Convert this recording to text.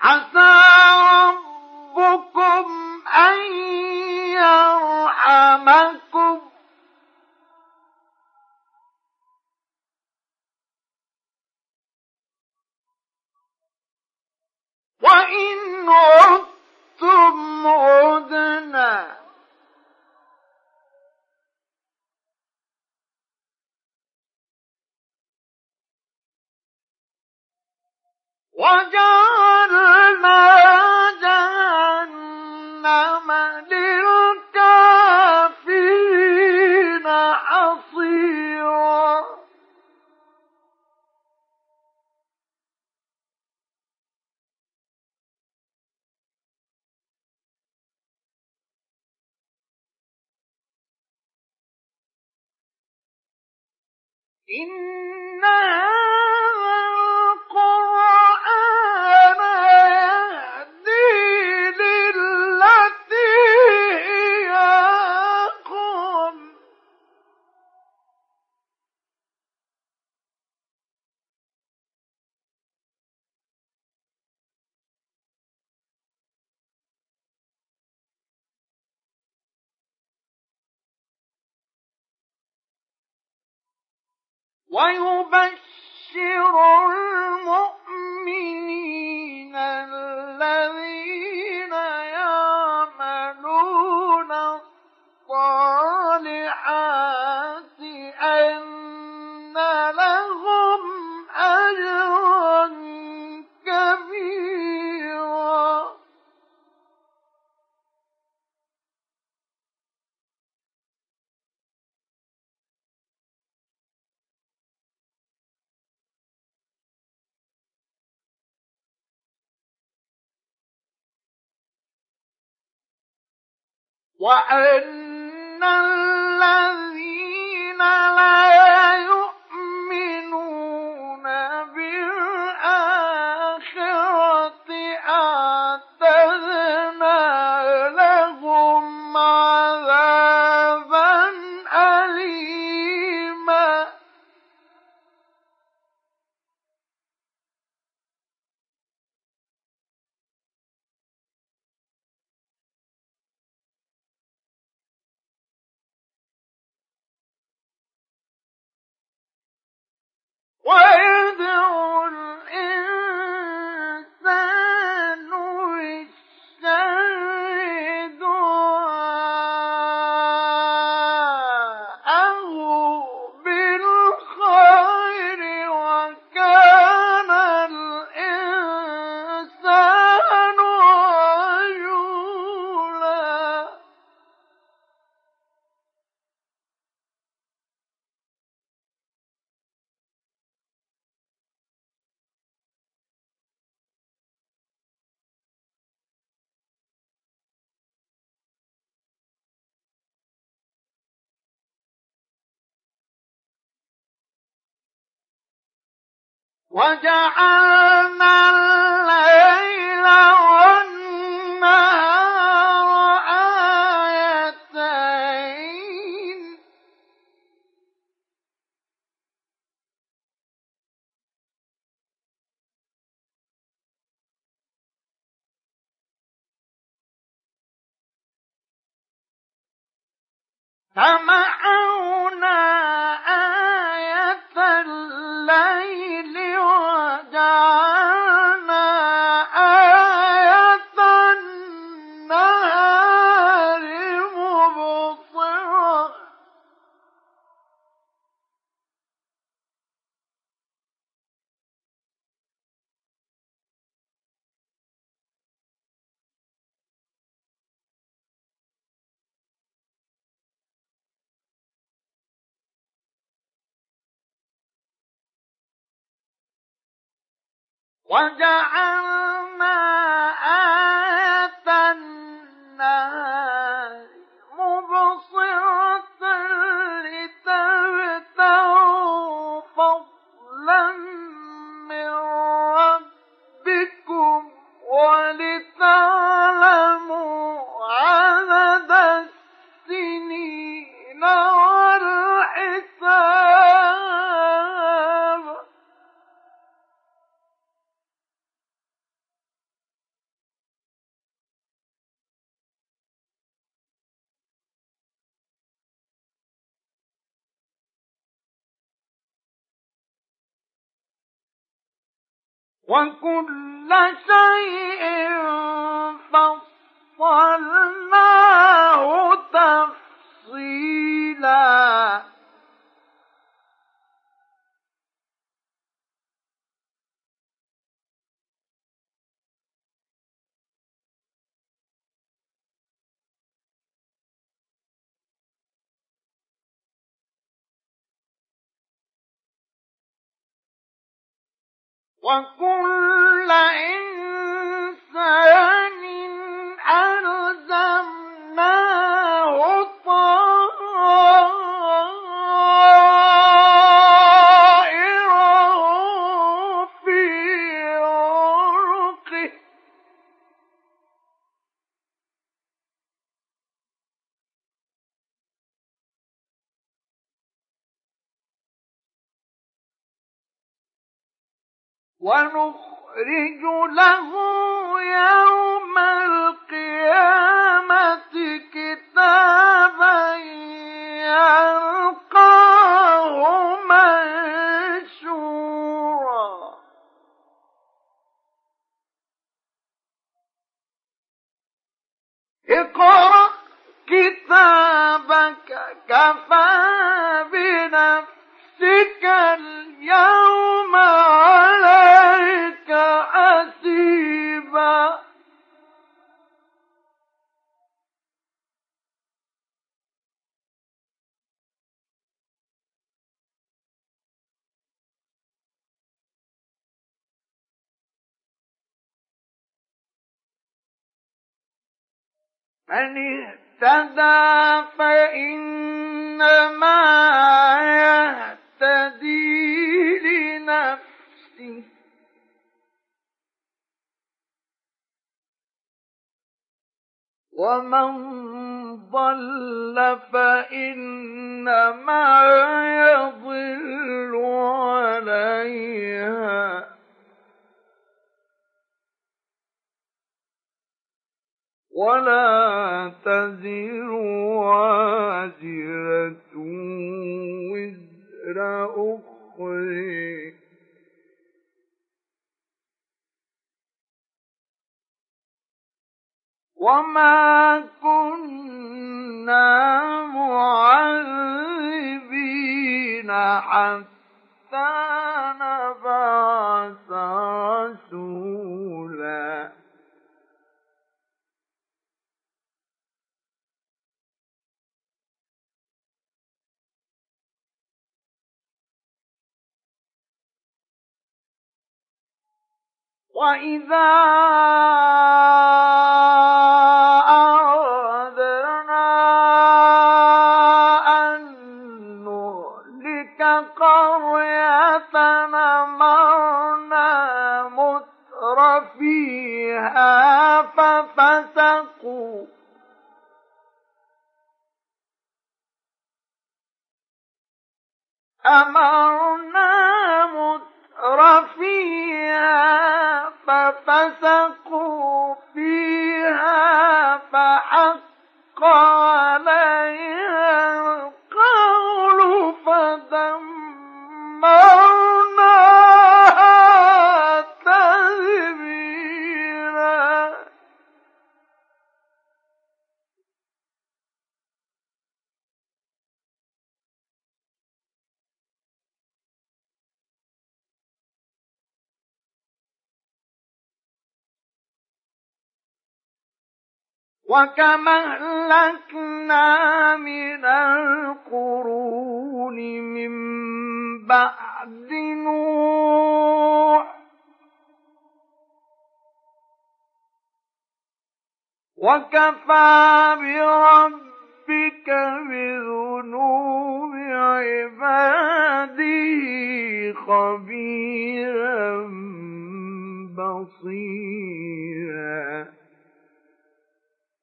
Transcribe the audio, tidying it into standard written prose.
عسى ربكم أن يرحمكم وإن عدتم عدنا وجعلنا جهنم للكافرين حصيرا إن هذا القرآن يهدي للتي هي أقوم ويبشر المؤمنين الذين يعملون الصالحات أن لهم أجرا كبيرا وأن الذين لا يؤمنون بالآخرة أعتدنا لهم عذابا أليما ويدعو الإنسان بالشر دعاءه بالخير وكان الإنسان عجولا وجعلنا الليل والنهار آيتين فمحونا آية الليل وجعلنا آية النهار مبصرة وجعلنا آية النهار مبصرة لتبتغوا فضلا من ربكم ولتعلموا عدد السنين والحساب وكل شيء فصلناه تفصيلا وكل إنسان ألزمناه طائره في عنقه ونخرج له يوم القيامة كتابا يلقاه منشورا اقرأ كتابك كفى بنفسك اليوم عليك حسيبا من اهتدى فإنما يهتدي لنفسه ومن ضل فإنما يضل عليها ولا تزر وازرة وزر أخرى وما كنا معذبين حتى نبعث رسولا وإذا أردنا أن نهلك قرية أمرنا مترفيها ففسقوا ففسقوا فيها فحق عليها القول فدمرناها تدميرا وكما أهلكنا من القرون من بعد نوح وكفى بربك بذنوب عباده خبيرا